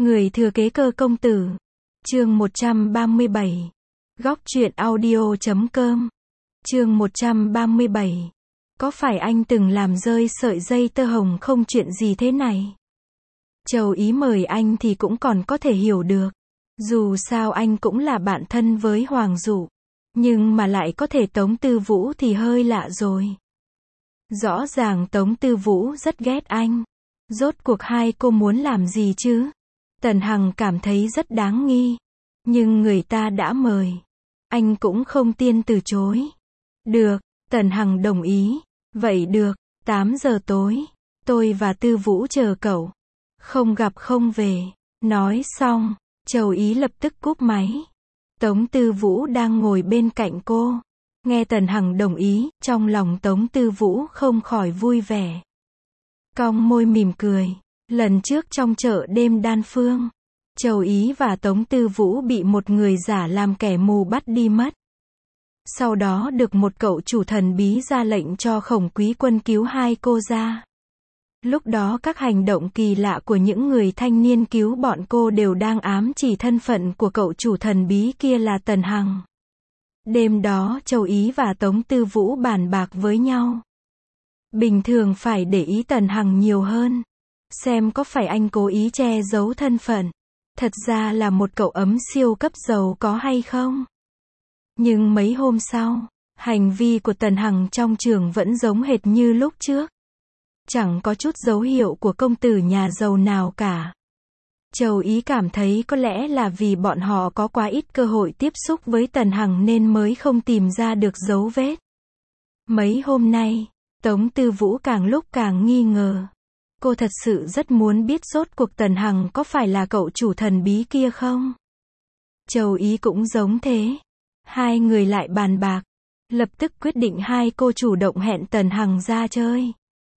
Người thừa kế cơ công tử. Chương 137. Góc truyện audio.com. Chương 137. Có phải anh từng làm rơi sợi dây tơ hồng không, chuyện gì thế này? Châu Ý mời anh thì cũng còn có thể hiểu được. Dù sao anh cũng là bạn thân với Hoàng Dụ. Nhưng mà lại có thể Tống Tư Vũ thì hơi lạ rồi. Rõ ràng Tống Tư Vũ rất ghét anh. Rốt cuộc hai cô muốn làm gì chứ? Tần Hằng cảm thấy rất đáng nghi. Nhưng người ta đã mời. Anh cũng không tiện từ chối. Được, Tần Hằng đồng ý. Vậy được, 8 giờ tối. Tôi và Tư Vũ chờ cậu. Không gặp không về. Nói xong, Châu Ý lập tức cúp máy. Tống Tư Vũ đang ngồi bên cạnh cô. Nghe Tần Hằng đồng ý, trong lòng Tống Tư Vũ không khỏi vui vẻ. Cong môi mỉm cười. Lần trước trong chợ đêm Đan Phương, Châu Ý và Tống Tư Vũ bị một người giả làm kẻ mù bắt đi mất. Sau đó được một cậu chủ thần bí ra lệnh cho Khổng Quý Quân cứu hai cô ra. Lúc đó các hành động kỳ lạ của những người thanh niên cứu bọn cô đều đang ám chỉ thân phận của cậu chủ thần bí kia là Tần Hằng. Đêm đó Châu Ý và Tống Tư Vũ bàn bạc với nhau. Bình thường phải để ý Tần Hằng nhiều hơn. Xem có phải anh cố ý che giấu thân phận. Thật ra là một cậu ấm siêu cấp giàu có hay không? Nhưng mấy hôm sau, hành vi của Tần Hằng trong trường vẫn giống hệt như lúc trước. Chẳng có chút dấu hiệu của công tử nhà giàu nào cả. Châu Ý cảm thấy có lẽ là vì bọn họ có quá ít cơ hội tiếp xúc với Tần Hằng nên mới không tìm ra được dấu vết. Mấy hôm nay, Tống Tư Vũ càng lúc càng nghi ngờ. Cô thật sự rất muốn biết rốt cuộc Tần Hằng có phải là cậu chủ thần bí kia không? Châu Ý cũng giống thế. Hai người lại bàn bạc. Lập tức quyết định hai cô chủ động hẹn Tần Hằng ra chơi.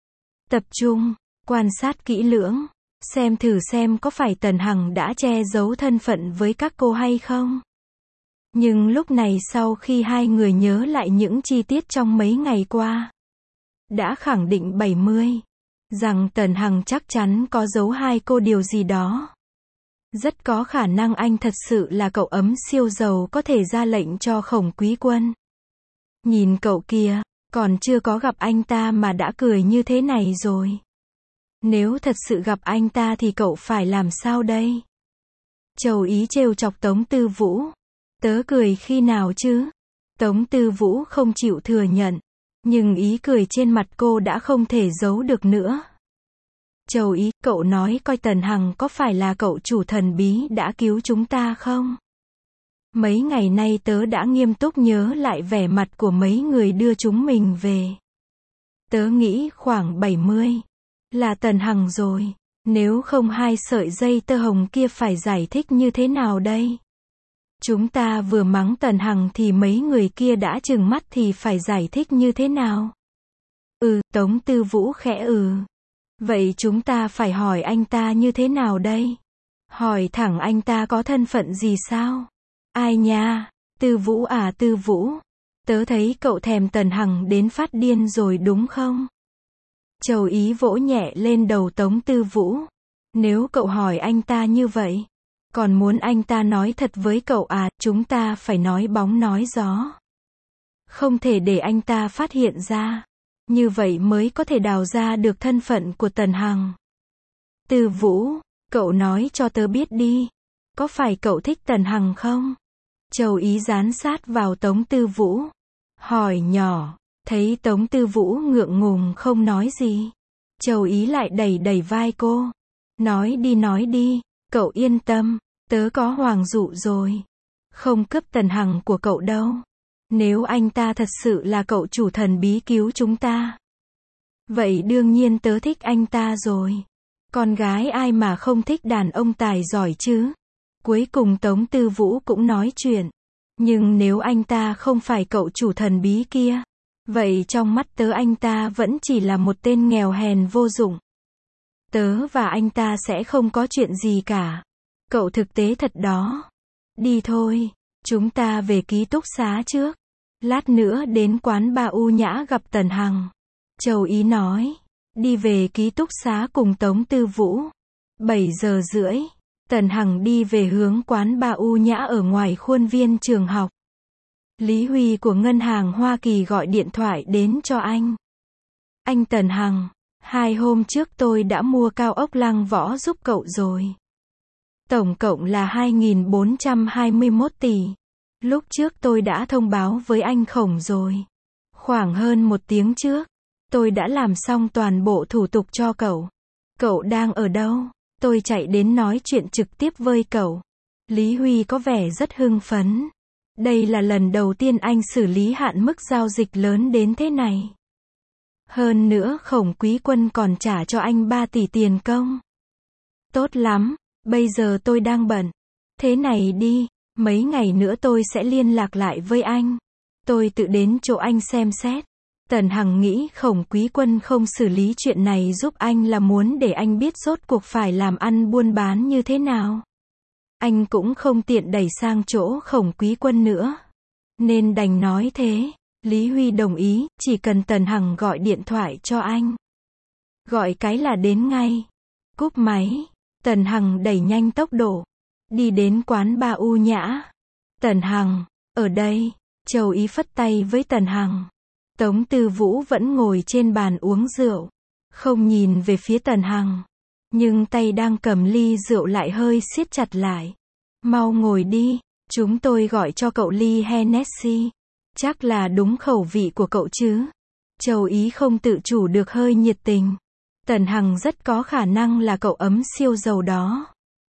Tập trung, quan sát kỹ lưỡng. Xem thử xem có phải Tần Hằng đã che giấu thân phận với các cô hay không. Nhưng lúc này sau khi hai người nhớ lại những chi tiết trong mấy ngày qua, đã khẳng định 70. Rằng Tần Hằng chắc chắn có giấu hai cô điều gì đó. Rất có khả năng anh thật sự là cậu ấm siêu giàu có thể ra lệnh cho Khổng Quý Quân. Nhìn cậu kia, còn chưa có gặp anh ta mà đã cười như thế này rồi. Nếu thật sự gặp anh ta thì cậu phải làm sao đây? Châu Ý trêu chọc Tống Tư Vũ. Tớ cười khi nào chứ? Tống Tư Vũ không chịu thừa nhận. Nhưng ý cười trên mặt cô đã không thể giấu được nữa. Châu Ý, cậu nói coi Tần Hằng có phải là cậu chủ thần bí đã cứu chúng ta không? Mấy ngày nay tớ đã nghiêm túc nhớ lại vẻ mặt của mấy người đưa chúng mình về. Tớ nghĩ khoảng 70. Là Tần Hằng rồi. Nếu không hai sợi dây tơ hồng kia phải giải thích như thế nào đây? Chúng ta vừa mắng Tần Hằng thì mấy người kia đã trừng mắt thì phải giải thích như thế nào? Tống Tư Vũ khẽ Vậy chúng ta phải hỏi anh ta như thế nào đây? Hỏi thẳng anh ta có thân phận gì sao? Ai nha? Tư Vũ à Tư Vũ. Tớ thấy cậu thèm Tần Hằng đến phát điên rồi đúng không? Châu Ý vỗ nhẹ lên đầu Tống Tư Vũ. Nếu cậu hỏi anh ta như vậy, còn muốn anh ta nói thật với cậu à, chúng ta phải nói bóng nói gió. Không thể để anh ta phát hiện ra. Như vậy mới có thể đào ra được thân phận của Tần Hằng. Tư Vũ, cậu nói cho tớ biết đi. Có phải cậu thích Tần Hằng không? Châu Ý dán sát vào Tống Tư Vũ. Hỏi nhỏ. Thấy Tống Tư Vũ ngượng ngùng không nói gì. Châu Ý lại đẩy đẩy vai cô. Nói đi, cậu yên tâm. Tớ có Hoàng Dụ rồi. Không cướp Tần Hằng của cậu đâu. Nếu anh ta thật sự là cậu chủ thần bí cứu chúng ta, vậy đương nhiên tớ thích anh ta rồi. Con gái ai mà không thích đàn ông tài giỏi chứ? Cuối cùng Tống Tư Vũ cũng nói chuyện. Nhưng nếu anh ta không phải cậu chủ thần bí kia, vậy trong mắt tớ anh ta vẫn chỉ là một tên nghèo hèn vô dụng. Tớ và anh ta sẽ không có chuyện gì cả. Cậu thực tế thật đó. Đi thôi, chúng ta về ký túc xá trước. Lát nữa đến quán bar U Nhã gặp Tần Hằng. Châu Ý nói. Đi về ký túc xá cùng Tống Tư Vũ. 7 giờ rưỡi. Tần Hằng đi về hướng quán bar U Nhã ở ngoài khuôn viên trường học. Lý Huy của ngân hàng Hoa Kỳ gọi điện thoại đến cho anh. Anh Tần Hằng, 2 hôm trước tôi đã mua cao ốc Lăng Võ giúp cậu rồi. Tổng cộng là 2.421 tỷ. Lúc trước tôi đã thông báo với anh Khổng rồi. Khoảng hơn 1 tiếng trước, tôi đã làm xong toàn bộ thủ tục cho cậu. Cậu đang ở đâu? Tôi chạy đến nói chuyện trực tiếp với cậu. Lý Huy có vẻ rất hưng phấn. Đây là lần đầu tiên anh xử lý hạn mức giao dịch lớn đến thế này. Hơn nữa Khổng Quý Quân còn trả cho anh 3 tỷ tiền công. Tốt lắm, bây giờ tôi đang bận. Thế này đi, mấy ngày nữa tôi sẽ liên lạc lại với anh. Tôi tự đến chỗ anh xem xét. Tần Hằng nghĩ Khổng Quý Quân không xử lý chuyện này giúp anh là muốn để anh biết rốt cuộc phải làm ăn buôn bán như thế nào. Anh cũng không tiện đẩy sang chỗ Khổng Quý Quân nữa. Nên đành nói thế. Lý Huy đồng ý, chỉ cần Tần Hằng gọi điện thoại cho anh. Gọi cái là đến ngay. Cúp máy, Tần Hằng đẩy nhanh tốc độ. Đi đến quán bar U Nhã. Tần Hằng, ở đây. Châu Ý phất tay với Tần Hằng. Tống Tư Vũ vẫn ngồi trên bàn uống rượu. Không nhìn về phía Tần Hằng. Nhưng tay đang cầm ly rượu lại hơi siết chặt lại. Mau ngồi đi, chúng tôi gọi cho cậu ly Hennessy. Chắc là đúng khẩu vị của cậu chứ. Châu Ý không tự chủ được hơi nhiệt tình. Tần Hằng rất có khả năng là cậu ấm siêu giàu đó.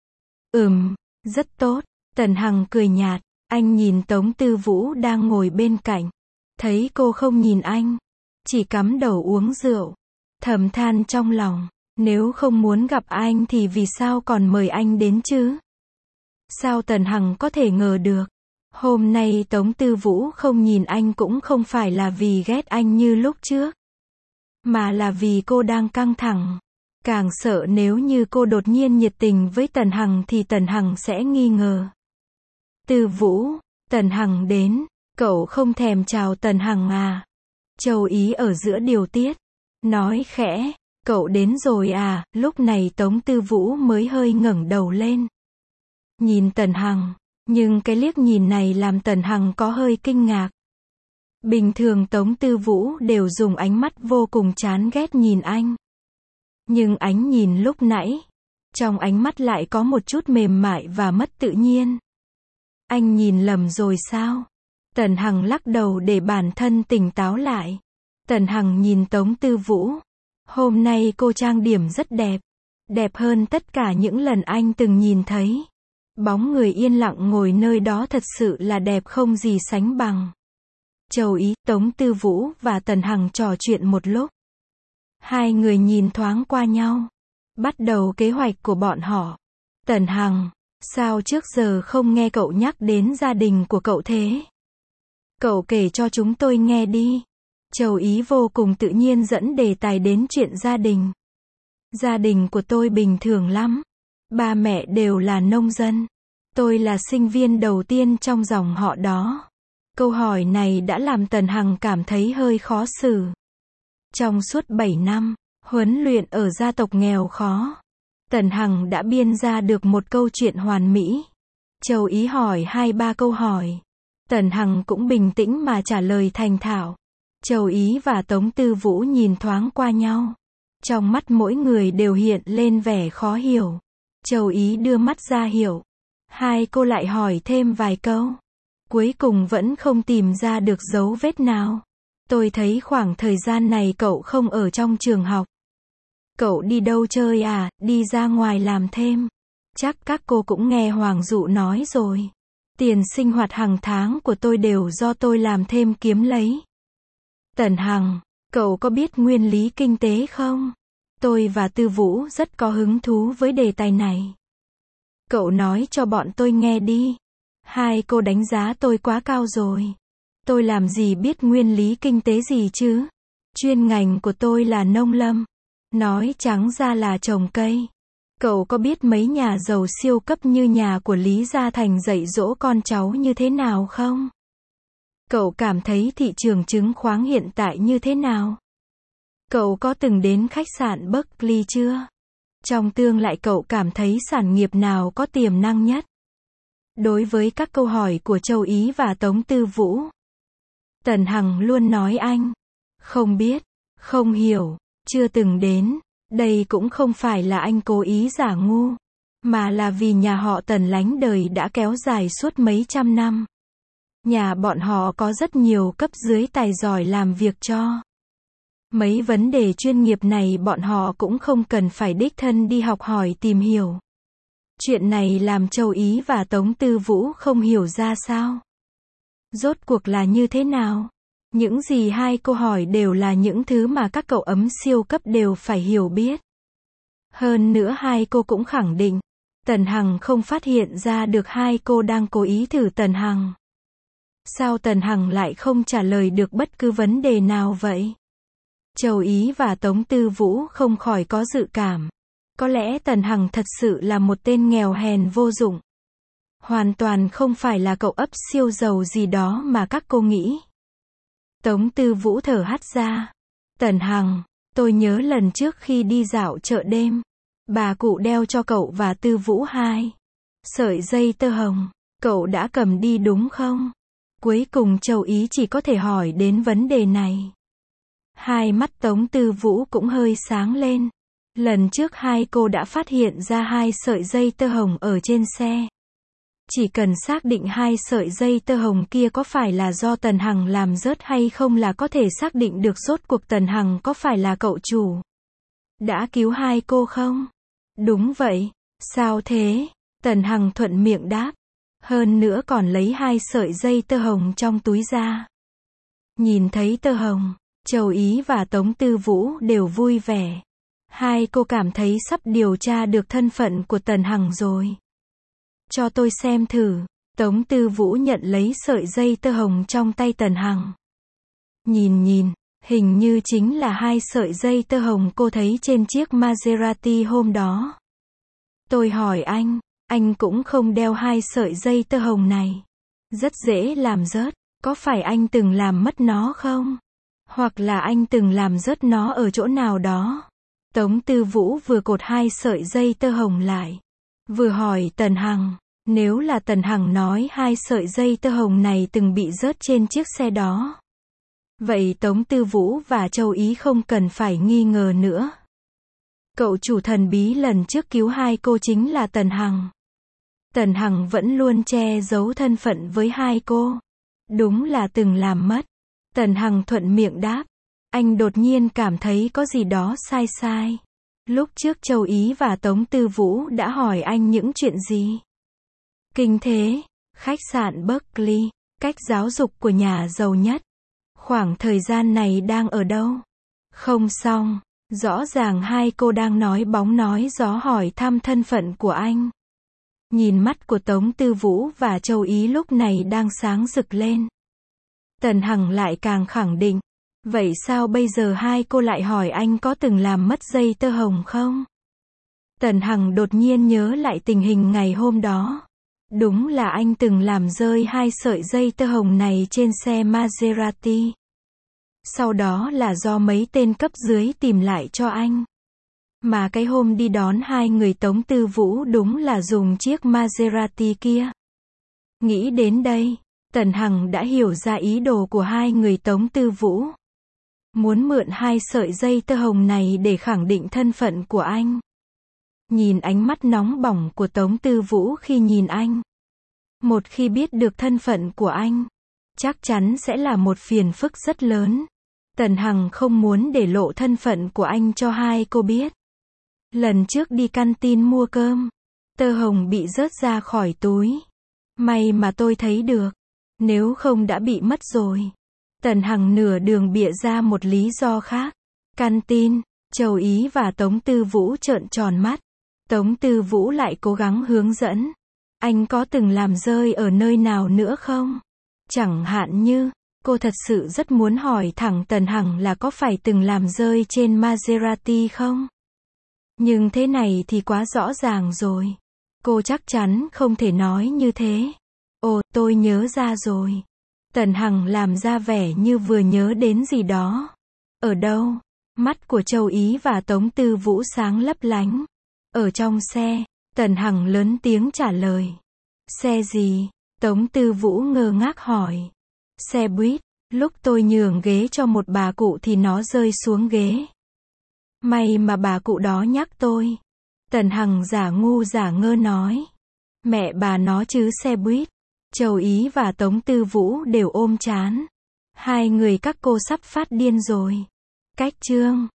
Rất tốt. Tần Hằng cười nhạt. Anh nhìn Tống Tư Vũ đang ngồi bên cạnh. Thấy cô không nhìn anh. Chỉ cắm đầu uống rượu. Thầm than trong lòng. Nếu không muốn gặp anh thì vì sao còn mời anh đến chứ? Sao Tần Hằng có thể ngờ được? Hôm nay Tống Tư Vũ không nhìn anh cũng không phải là vì ghét anh như lúc trước. Mà là vì cô đang căng thẳng. Càng sợ nếu như cô đột nhiên nhiệt tình với Tần Hằng thì Tần Hằng sẽ nghi ngờ. Tư Vũ, Tần Hằng đến. Cậu không thèm chào Tần Hằng à? Châu Ý ở giữa điều tiết. Nói khẽ. Cậu đến rồi à? Lúc này Tống Tư Vũ mới hơi ngẩng đầu lên. Nhìn Tần Hằng. Nhưng cái liếc nhìn này làm Tần Hằng có hơi kinh ngạc. Bình thường Tống Tư Vũ đều dùng ánh mắt vô cùng chán ghét nhìn anh. Nhưng ánh nhìn lúc nãy, trong ánh mắt lại có một chút mềm mại và mất tự nhiên. Anh nhìn lầm rồi sao? Tần Hằng lắc đầu để bản thân tỉnh táo lại. Tần Hằng nhìn Tống Tư Vũ. Hôm nay cô trang điểm rất đẹp. Đẹp hơn tất cả những lần anh từng nhìn thấy. Bóng người yên lặng ngồi nơi đó thật sự là đẹp không gì sánh bằng. Châu Ý, Tống Tư Vũ và Tần Hằng trò chuyện một lúc. Hai người nhìn thoáng qua nhau. Bắt đầu kế hoạch của bọn họ. Tần Hằng, sao trước giờ không nghe cậu nhắc đến gia đình của cậu thế? Cậu kể cho chúng tôi nghe đi. Châu Ý vô cùng tự nhiên dẫn đề tài đến chuyện gia đình. Gia đình của tôi bình thường lắm. Ba mẹ đều là nông dân. Tôi là sinh viên đầu tiên trong dòng họ đó. Câu hỏi này đã làm Tần Hằng cảm thấy hơi khó xử. Trong suốt 7 năm, huấn luyện ở gia tộc nghèo khó, Tần Hằng đã biên ra được một câu chuyện hoàn mỹ. Châu Ý hỏi 2-3 câu hỏi. Tần Hằng cũng bình tĩnh mà trả lời thành thạo. Châu Ý và Tống Tư Vũ nhìn thoáng qua nhau. Trong mắt mỗi người đều hiện lên vẻ khó hiểu. Châu Ý đưa mắt ra hiệu. Hai cô lại hỏi thêm vài câu. Cuối cùng vẫn không tìm ra được dấu vết nào. Tôi thấy khoảng thời gian này cậu không ở trong trường học. Cậu đi đâu chơi à? Đi ra ngoài làm thêm. Chắc các cô cũng nghe Hoàng Dụ nói rồi. Tiền sinh hoạt hàng tháng của tôi đều do tôi làm thêm kiếm lấy. Tần Hằng, cậu có biết nguyên lý kinh tế không? Tôi và Tư Vũ rất có hứng thú với đề tài này. Cậu nói cho bọn tôi nghe đi. Hai cô đánh giá tôi quá cao rồi. Tôi làm gì biết nguyên lý kinh tế gì chứ? Chuyên ngành của tôi là nông lâm. Nói trắng ra là trồng cây. Cậu có biết mấy nhà giàu siêu cấp như nhà của Lý Gia Thành dạy dỗ con cháu như thế nào không? Cậu cảm thấy thị trường chứng khoán hiện tại như thế nào? Cậu có từng đến khách sạn Berkeley chưa? Trong tương lai cậu cảm thấy sản nghiệp nào có tiềm năng nhất? Đối với các câu hỏi của Châu Ý và Tống Tư Vũ, Tần Hằng luôn nói anh không biết, không hiểu, chưa từng đến. Đây cũng không phải là anh cố ý giả ngu, mà là vì nhà họ Tần lánh đời đã kéo dài suốt mấy trăm năm. Nhà bọn họ có rất nhiều cấp dưới tài giỏi làm việc cho. Mấy vấn đề chuyên nghiệp này bọn họ cũng không cần phải đích thân đi học hỏi tìm hiểu. Chuyện này làm Châu Ý và Tống Tư Vũ không hiểu ra sao. Rốt cuộc là như thế nào? Những gì hai cô hỏi đều là những thứ mà các cậu ấm siêu cấp đều phải hiểu biết. Hơn nữa hai cô cũng khẳng định, Tần Hằng không phát hiện ra được hai cô đang cố ý thử Tần Hằng. Sao Tần Hằng lại không trả lời được bất cứ vấn đề nào vậy? Châu Ý và Tống Tư Vũ không khỏi có dự cảm. Có lẽ Tần Hằng thật sự là một tên nghèo hèn vô dụng. Hoàn toàn không phải là cậu ấp siêu giàu gì đó mà các cô nghĩ. Tống Tư Vũ thở hắt ra. Tần Hằng, tôi nhớ lần trước khi đi dạo chợ đêm, bà cụ đeo cho cậu và Tư Vũ 2 sợi dây tơ hồng. Cậu đã cầm đi đúng không? Cuối cùng Châu Ý chỉ có thể hỏi đến vấn đề này. Hai mắt Tống Tư Vũ cũng hơi sáng lên. Lần trước hai cô đã phát hiện ra 2 sợi dây tơ hồng ở trên xe. Chỉ cần xác định 2 sợi dây tơ hồng kia có phải là do Tần Hằng làm rớt hay không là có thể xác định được rốt cuộc Tần Hằng có phải là cậu chủ. Đã cứu hai cô không? Đúng vậy. Sao thế? Tần Hằng thuận miệng đáp. Hơn nữa còn lấy 2 sợi dây tơ hồng trong túi ra. Nhìn thấy tơ hồng, Châu Ý và Tống Tư Vũ đều vui vẻ. Hai cô cảm thấy sắp điều tra được thân phận của Tần Hằng rồi. Cho tôi xem thử. Tống Tư Vũ nhận lấy sợi dây tơ hồng trong tay Tần Hằng. Nhìn, hình như chính là 2 sợi dây tơ hồng cô thấy trên chiếc Maserati hôm đó. Tôi hỏi anh cũng không đeo 2 sợi dây tơ hồng này. Rất dễ làm rớt, có phải anh từng làm mất nó không? Hoặc là anh từng làm rớt nó ở chỗ nào đó? Tống Tư Vũ vừa cột 2 sợi dây tơ hồng lại, vừa hỏi Tần Hằng. Nếu là Tần Hằng nói 2 sợi dây tơ hồng này từng bị rớt trên chiếc xe đó, vậy Tống Tư Vũ và Châu Ý không cần phải nghi ngờ nữa. Cậu chủ thần bí lần trước cứu hai cô chính là Tần Hằng. Tần Hằng vẫn luôn che giấu thân phận với hai cô. Đúng là từng làm mất. Tần Hằng thuận miệng đáp. Anh đột nhiên cảm thấy có gì đó sai sai. Lúc trước Châu Ý và Tống Tư Vũ đã hỏi anh những chuyện gì? Kinh thế, khách sạn Berkeley, cách giáo dục của nhà giàu nhất. Khoảng thời gian này đang ở đâu? Không xong, rõ ràng hai cô đang nói bóng nói gió hỏi thăm thân phận của anh. Nhìn mắt của Tống Tư Vũ và Châu Ý lúc này đang sáng rực lên. Tần Hằng lại càng khẳng định. Vậy sao bây giờ hai cô lại hỏi anh có từng làm mất dây tơ hồng không? Tần Hằng đột nhiên nhớ lại tình hình ngày hôm đó. Đúng là anh từng làm rơi 2 sợi dây tơ hồng này trên xe Maserati. Sau đó là do mấy tên cấp dưới tìm lại cho anh. Mà cái hôm đi đón hai người Tống Tư Vũ đúng là dùng chiếc Maserati kia. Nghĩ đến đây, Tần Hằng đã hiểu ra ý đồ của hai người Tống Tư Vũ. Muốn mượn 2 sợi dây tơ hồng này để khẳng định thân phận của anh. Nhìn ánh mắt nóng bỏng của Tống Tư Vũ khi nhìn anh. Một khi biết được thân phận của anh, chắc chắn sẽ là một phiền phức rất lớn. Tần Hằng không muốn để lộ thân phận của anh cho hai cô biết. Lần trước đi canteen mua cơm, tơ hồng bị rớt ra khỏi túi. May mà tôi thấy được, nếu không đã bị mất rồi. Tần Hằng nửa đường bịa ra một lý do khác. Canteen, Châu Ý và Tống Tư Vũ trợn tròn mắt. Tống Tư Vũ lại cố gắng hướng dẫn. Anh có từng làm rơi ở nơi nào nữa không? Chẳng hạn như, cô thật sự rất muốn hỏi thẳng Tần Hằng là có phải từng làm rơi trên Maserati không? Nhưng thế này thì quá rõ ràng rồi. Cô chắc chắn không thể nói như thế. Ồ, tôi nhớ ra rồi. Tần Hằng làm ra vẻ như vừa nhớ đến gì đó. Ở đâu? Mắt của Châu Ý và Tống Tư Vũ sáng lấp lánh. Ở trong xe, Tần Hằng lớn tiếng trả lời. Xe gì? Tống Tư Vũ ngơ ngác hỏi. Xe buýt, lúc tôi nhường ghế cho một bà cụ thì nó rơi xuống ghế. May mà bà cụ đó nhắc tôi. Tần Hằng giả ngu giả ngơ nói. Mẹ bà nó chứ xe buýt. Châu Ý và Tống Tư Vũ đều ôm trán. Hai người các cô sắp phát điên rồi. Cách chương